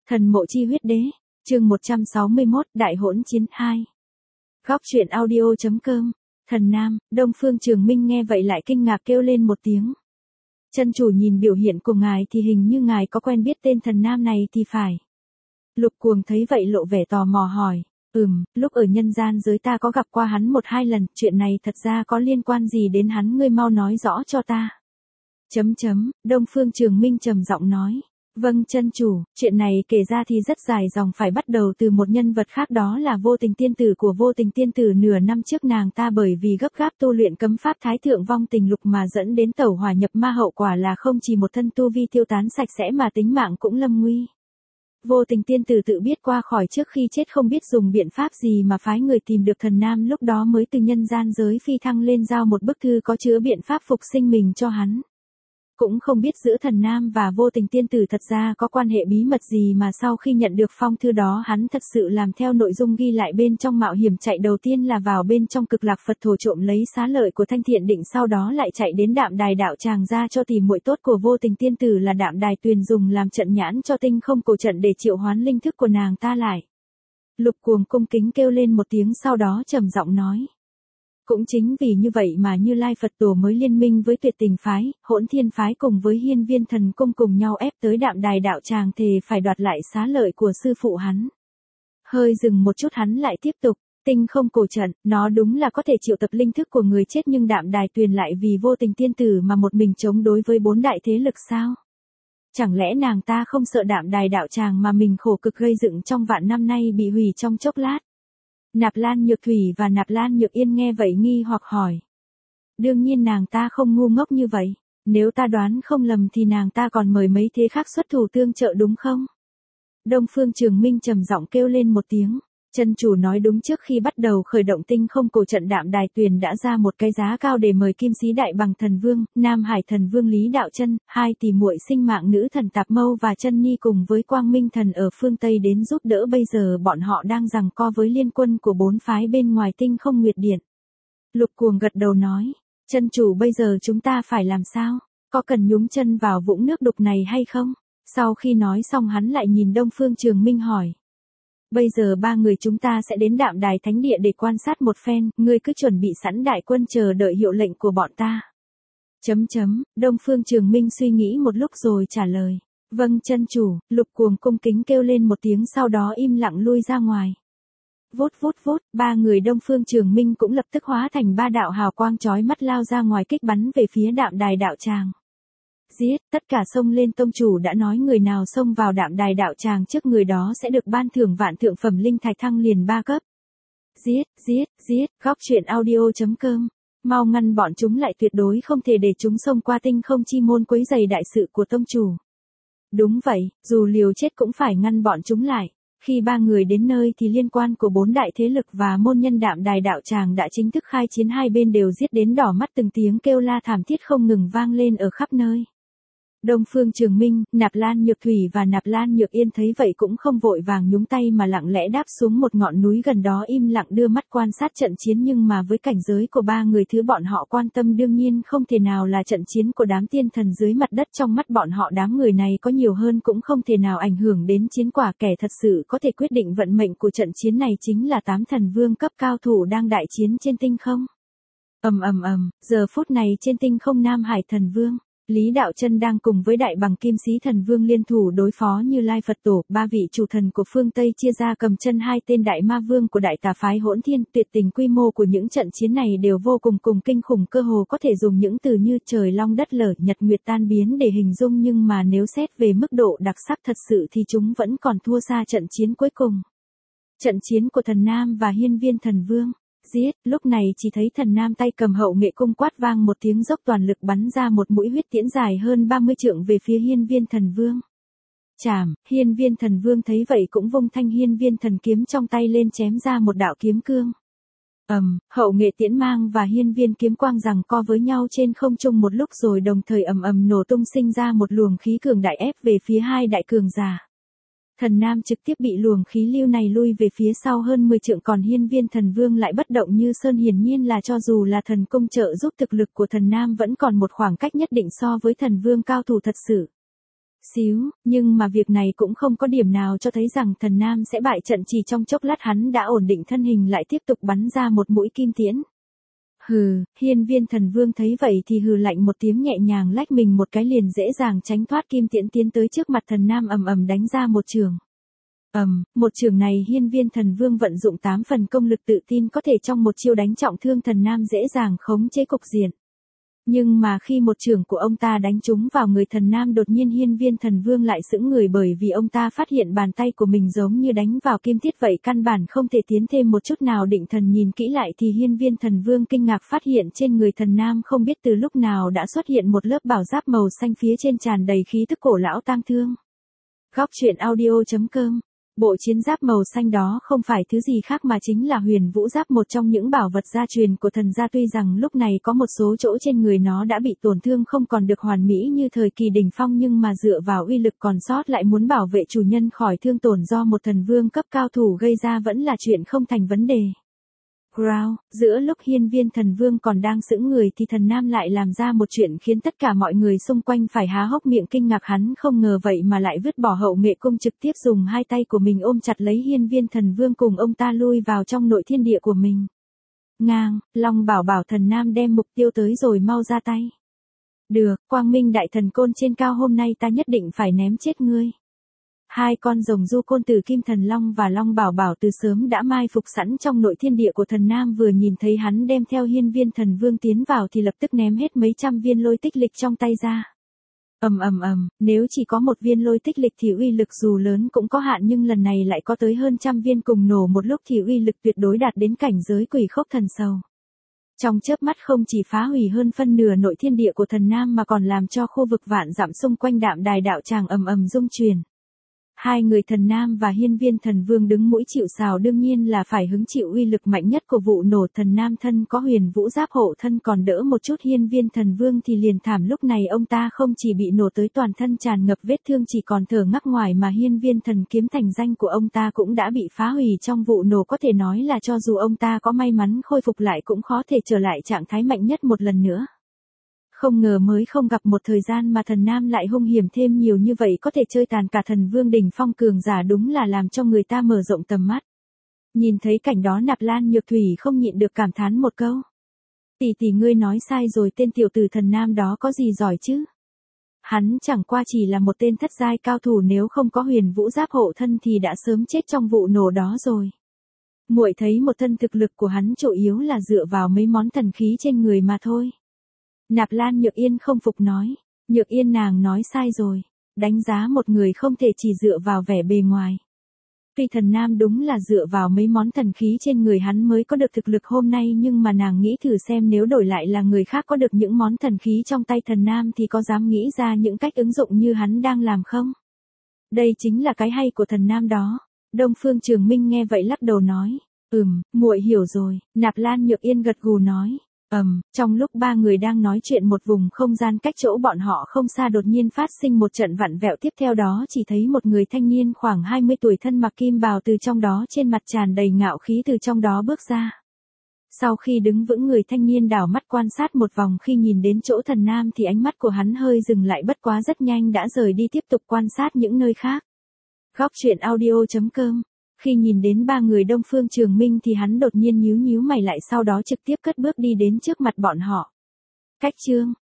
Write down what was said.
Thần mộ chi huyết đế, chương 161, Đại hỗn chiến 2. Góc truyện audio.com. Thần Nam, Đông Phương Trường Minh nghe vậy lại kinh ngạc kêu lên một tiếng. Chân chủ nhìn biểu hiện của ngài thì hình như ngài có quen biết tên thần Nam này thì phải. Lục Cuồng thấy vậy lộ vẻ tò mò hỏi, lúc ở nhân gian giới ta có gặp qua hắn 1-2 lần, chuyện này thật ra có liên quan gì đến hắn, ngươi mau nói rõ cho ta. Đông Phương Trường Minh trầm giọng nói. Vâng chân chủ, chuyện này kể ra thì rất dài dòng, phải bắt đầu từ một nhân vật khác, đó là Vô Tình tiên tử. Của Vô Tình tiên tử nửa năm trước nàng ta bởi vì gấp gáp tu luyện cấm pháp Thái Thượng Vong Tình Lục mà dẫn đến tẩu hỏa nhập ma, hậu quả là không chỉ một thân tu vi tiêu tán sạch sẽ mà tính mạng cũng lâm nguy. Vô Tình tiên tử tự biết qua khỏi trước khi chết không biết dùng biện pháp gì mà phái người tìm được thần Nam, lúc đó mới từ nhân gian giới phi thăng lên giao một bức thư có chứa biện pháp phục sinh mình cho hắn. Cũng không biết giữa thần Nam và Vô Tình tiên tử thật ra có quan hệ bí mật gì mà sau khi nhận được phong thư đó hắn thật sự làm theo nội dung ghi lại bên trong, mạo hiểm chạy đầu tiên là vào bên trong Cực Lạc Phật thổ trộm lấy xá lợi của Thanh Thiện Định, sau đó lại chạy đến Đạm Đài đạo tràng ra cho tìm muội tốt của Vô Tình tiên tử là Đạm Đài Tuyền dùng làm trận nhãn cho Tinh Không Cổ trận để triệu hoán linh thức của nàng ta lại. Lục Cuồng cung kính kêu lên một tiếng, sau đó trầm giọng nói. Cũng chính vì như vậy mà Như Lai Phật Tổ mới liên minh với Tuyệt Tình phái, Hỗn Thiên phái cùng với Hiên Viên Thần Cung cùng nhau ép tới Đạm Đài đạo tràng thề phải đoạt lại xá lợi của sư phụ hắn. Hơi dừng một chút hắn lại tiếp tục, Tinh Không Cổ trận, nó đúng là có thể triệu tập linh thức của người chết, nhưng Đạm Đài Tuyền lại vì Vô Tình tiên tử mà một mình chống đối với 4 đại thế lực sao? Chẳng lẽ nàng ta không sợ Đạm Đài đạo tràng mà mình khổ cực gây dựng trong vạn năm nay bị hủy trong chốc lát? Nạp Lan Nhược Thủy và Nạp Lan Nhược Yên nghe vậy nghi hoặc hỏi. Đương nhiên nàng ta không ngu ngốc như vậy, nếu ta đoán không lầm thì nàng ta còn mời mấy thế khác xuất thủ tương trợ đúng không? Đông Phương Trường Minh trầm giọng kêu lên một tiếng. Chân chủ nói đúng, trước khi bắt đầu khởi động Tinh Không Cổ trận Đạm Đài Tuyền đã ra một cái giá cao để mời Kim Sĩ Đại Bằng Thần Vương, Nam Hải Thần Vương Lý Đạo Chân, 2 tỷ muội sinh mạng nữ thần Tạp Mâu và Chân Nhi cùng với Quang Minh Thần ở phương Tây đến giúp đỡ, bây giờ bọn họ đang giằng co với liên quân của 4 phái bên ngoài Tinh Không Nguyệt Điện. Lục Cuồng gật đầu nói, chân chủ bây giờ chúng ta phải làm sao? Có cần nhúng chân vào vũng nước đục này hay không? Sau khi nói xong hắn lại nhìn Đông Phương Trường Minh hỏi. Bây giờ 3 người chúng ta sẽ đến Đạm Đài Thánh Địa để quan sát một phen, ngươi cứ chuẩn bị sẵn đại quân chờ đợi hiệu lệnh của bọn ta. Đông Phương Trường Minh suy nghĩ một lúc rồi trả lời. Vâng chân chủ. Lục Cuồng cung kính kêu lên một tiếng, sau đó im lặng lui ra ngoài. Vút, 3 người Đông Phương Trường Minh cũng lập tức hóa thành 3 đạo hào quang chói mắt lao ra ngoài kích bắn về phía Đạm Đài đạo tràng. Giết, tất cả xông lên, tông chủ đã nói người nào xông vào Đạm Đài đạo tràng trước người đó sẽ được ban thưởng vạn thượng phẩm linh thạch thăng liền 3 cấp. Giết, góc truyện audio.com. Mau ngăn bọn chúng lại, tuyệt đối không thể để chúng xông qua Tinh Không chi môn quấy rầy đại sự của tông chủ. Đúng vậy, dù liều chết cũng phải ngăn bọn chúng lại. Khi 3 người đến nơi thì liên quan của 4 đại thế lực và môn nhân Đạm Đài đạo tràng đã chính thức khai chiến, hai bên đều giết đến đỏ mắt, từng tiếng kêu la thảm thiết không ngừng vang lên ở khắp nơi. Đông Phương Trường Minh, Nạp Lan Nhược Thủy và Nạp Lan Nhược Yên thấy vậy cũng không vội vàng nhúng tay mà lặng lẽ đáp xuống một ngọn núi gần đó im lặng đưa mắt quan sát trận chiến, nhưng mà với cảnh giới của 3 người, thứ bọn họ quan tâm đương nhiên không thể nào là trận chiến của đám tiên thần dưới mặt đất. Trong mắt bọn họ đám người này có nhiều hơn cũng không thể nào ảnh hưởng đến chiến quả, kẻ thật sự có thể quyết định vận mệnh của trận chiến này chính là 8 thần vương cấp cao thủ đang đại chiến trên tinh không. Giờ phút này trên tinh không, Nam Hải Thần Vương Lý Đạo Chân đang cùng với Đại Bằng Kim Sĩ Thần Vương liên thủ đối phó Như Lai Phật Tổ, 3 vị chủ thần của phương Tây chia ra cầm chân 2 tên Đại Ma Vương của Đại Tà phái Hỗn Thiên. Tuyệt tình, quy mô của những trận chiến này đều vô cùng kinh khủng, cơ hồ có thể dùng những từ như trời long đất lở, nhật nguyệt tan biến để hình dung, nhưng mà nếu xét về mức độ đặc sắc thật sự thì chúng vẫn còn thua xa trận chiến cuối cùng. Trận chiến của thần Nam và Hiên Viên Thần Vương. Giết, lúc này chỉ thấy thần Nam tay cầm hậu nghệ cung quát vang một tiếng, dốc toàn lực bắn ra một mũi huyết tiễn dài hơn 30 trượng về phía Hiên Viên Thần Vương. Chảm, Hiên Viên Thần Vương thấy vậy cũng vung thanh Hiên Viên Thần kiếm trong tay lên chém ra một đạo kiếm cương. Hậu nghệ tiễn mang và Hiên Viên kiếm quang giằng co với nhau trên không trung một lúc rồi đồng thời nổ tung, sinh ra một luồng khí cường đại ép về phía 2 đại cường giả. Thần Nam trực tiếp bị luồng khí lưu này lui về phía sau hơn 10 trượng, còn Hiên Viên Thần Vương lại bất động như sơn, hiển nhiên là cho dù là thần cung trợ giúp, thực lực của thần Nam vẫn còn một khoảng cách nhất định so với thần vương cao thủ thật sự. xíu, nhưng mà việc này cũng không có điểm nào cho thấy rằng thần nam sẽ bại trận, chỉ trong chốc lát hắn đã ổn định thân hình lại tiếp tục bắn ra một mũi kim tiễn. Hừ, Hiên Viên Thần Vương thấy vậy thì hừ lạnh một tiếng, nhẹ nhàng lách mình một cái liền dễ dàng tránh thoát kim tiễn, tiến tới trước mặt thần nam ầm ầm đánh ra một chưởng. Một chưởng này Hiên Viên Thần Vương vận dụng 8 phần công lực, tự tin có thể trong một chiêu đánh trọng thương thần nam, dễ dàng khống chế cục diện. Nhưng mà khi một chưởng của ông ta đánh trúng vào người thần nam, đột nhiên Hiên Viên Thần Vương lại sững người, bởi vì ông ta phát hiện bàn tay của mình giống như đánh vào kim thiết vậy, căn bản không thể tiến thêm một chút nào. Định thần nhìn kỹ lại thì Hiên Viên Thần Vương kinh ngạc phát hiện trên người thần nam không biết từ lúc nào đã xuất hiện một lớp bảo giáp màu xanh, phía trên tràn đầy khí tức cổ lão tang thương. Góc truyện audio.com. Bộ chiến giáp màu xanh đó không phải thứ gì khác mà chính là Huyền Vũ Giáp, một trong những bảo vật gia truyền của thần gia. Tuy rằng lúc này có một số chỗ trên người nó đã bị tổn thương, không còn được hoàn mỹ như thời kỳ đỉnh phong, nhưng mà dựa vào uy lực còn sót lại muốn bảo vệ chủ nhân khỏi thương tổn do một thần vương cấp cao thủ gây ra vẫn là chuyện không thành vấn đề. Growl, giữa lúc Hiên Viên Thần Vương còn đang sững người thì thần nam lại làm ra một chuyện khiến tất cả mọi người xung quanh phải há hốc miệng kinh ngạc. Hắn không ngờ vậy mà lại vứt bỏ hậu nghệ cung, trực tiếp dùng hai tay của mình ôm chặt lấy Hiên Viên Thần Vương, cùng ông ta lui vào trong nội thiên địa của mình. Ngang, Long bảo bảo thần nam đem mục tiêu tới rồi, mau ra tay. Được, Quang Minh Đại Thần Côn trên cao, hôm nay ta nhất định phải ném chết ngươi. Hai con rồng du côn từ Kim Thần Long và Long Bảo Bảo từ sớm đã mai phục sẵn trong nội thiên địa của thần nam, vừa nhìn thấy hắn đem theo Hiên Viên Thần Vương tiến vào thì lập tức ném hết mấy trăm viên lôi tích lịch trong tay ra. Nếu chỉ có một viên lôi tích lịch thì uy lực dù lớn cũng có hạn, nhưng lần này lại có tới hơn trăm viên cùng nổ một lúc thì uy lực tuyệt đối đạt đến cảnh giới Quỷ Khốc Thần Sầu. Trong chớp mắt không chỉ phá hủy hơn phân nửa nội thiên địa của thần nam mà còn làm cho khu vực vạn dặm xung quanh Đạm Đài đạo tràng rung chuyển. Hai người thần nam và Hiên Viên Thần Vương đứng mũi chịu sào, đương nhiên là phải hứng chịu uy lực mạnh nhất của vụ nổ. Thần nam thân có Huyền Vũ Giáp hộ thân còn đỡ một chút, Hiên Viên Thần Vương thì liền thảm. Lúc này ông ta không chỉ bị nổ tới toàn thân tràn ngập vết thương, chỉ còn thở ngắc ngoài, mà Hiên Viên Thần Kiếm thành danh của ông ta cũng đã bị phá hủy trong vụ nổ. Có thể nói là cho dù ông ta có may mắn khôi phục lại cũng khó thể trở lại trạng thái mạnh nhất một lần nữa. Không ngờ mới không gặp một thời gian mà thần nam lại hung hiểm thêm nhiều như vậy, có thể chơi tàn cả thần vương đỉnh phong cường giả, đúng là làm cho người ta mở rộng tầm mắt. Nhìn thấy cảnh đó, Nạp Lan Nhược Thủy không nhịn được cảm thán một câu. Tỷ ngươi nói sai rồi, tên tiểu tử thần nam đó có gì giỏi chứ? Hắn chẳng qua chỉ là một tên thất giai cao thủ, nếu không có Huyền Vũ Giáp hộ thân thì đã sớm chết trong vụ nổ đó rồi. Muội thấy một thân thực lực của hắn chủ yếu là dựa vào mấy món thần khí trên người mà thôi. Nạp Lan Nhược Yên không phục nói. Nhược Yên, nàng nói sai rồi. Đánh giá một người không thể chỉ dựa vào vẻ bề ngoài. Tuy thần nam đúng là dựa vào mấy món thần khí trên người hắn mới có được thực lực hôm nay, nhưng mà nàng nghĩ thử xem, nếu đổi lại là người khác có được những món thần khí trong tay thần nam thì có dám nghĩ ra những cách ứng dụng như hắn đang làm không? Đây chính là cái hay của thần nam đó. Đông Phương Trường Minh nghe vậy lắc đầu nói. Muội hiểu rồi. Nạp Lan Nhược Yên gật gù nói. Trong lúc ba người đang nói chuyện, một vùng không gian cách chỗ bọn họ không xa đột nhiên phát sinh một trận vặn vẹo, tiếp theo đó chỉ thấy một người thanh niên khoảng 20 tuổi thân mặc kim bào từ trong đó, trên mặt tràn đầy ngạo khí từ trong đó bước ra. Sau khi đứng vững, người thanh niên đảo mắt quan sát một vòng, khi nhìn đến chỗ thần nam thì ánh mắt của hắn hơi dừng lại, bất quá rất nhanh đã rời đi tiếp tục quan sát những nơi khác. Góc truyện audio.com. Khi nhìn đến ba người Đông Phương Trường Minh thì hắn đột nhiên nhíu mày lại, sau đó trực tiếp cất bước đi đến trước mặt bọn họ. Cách chương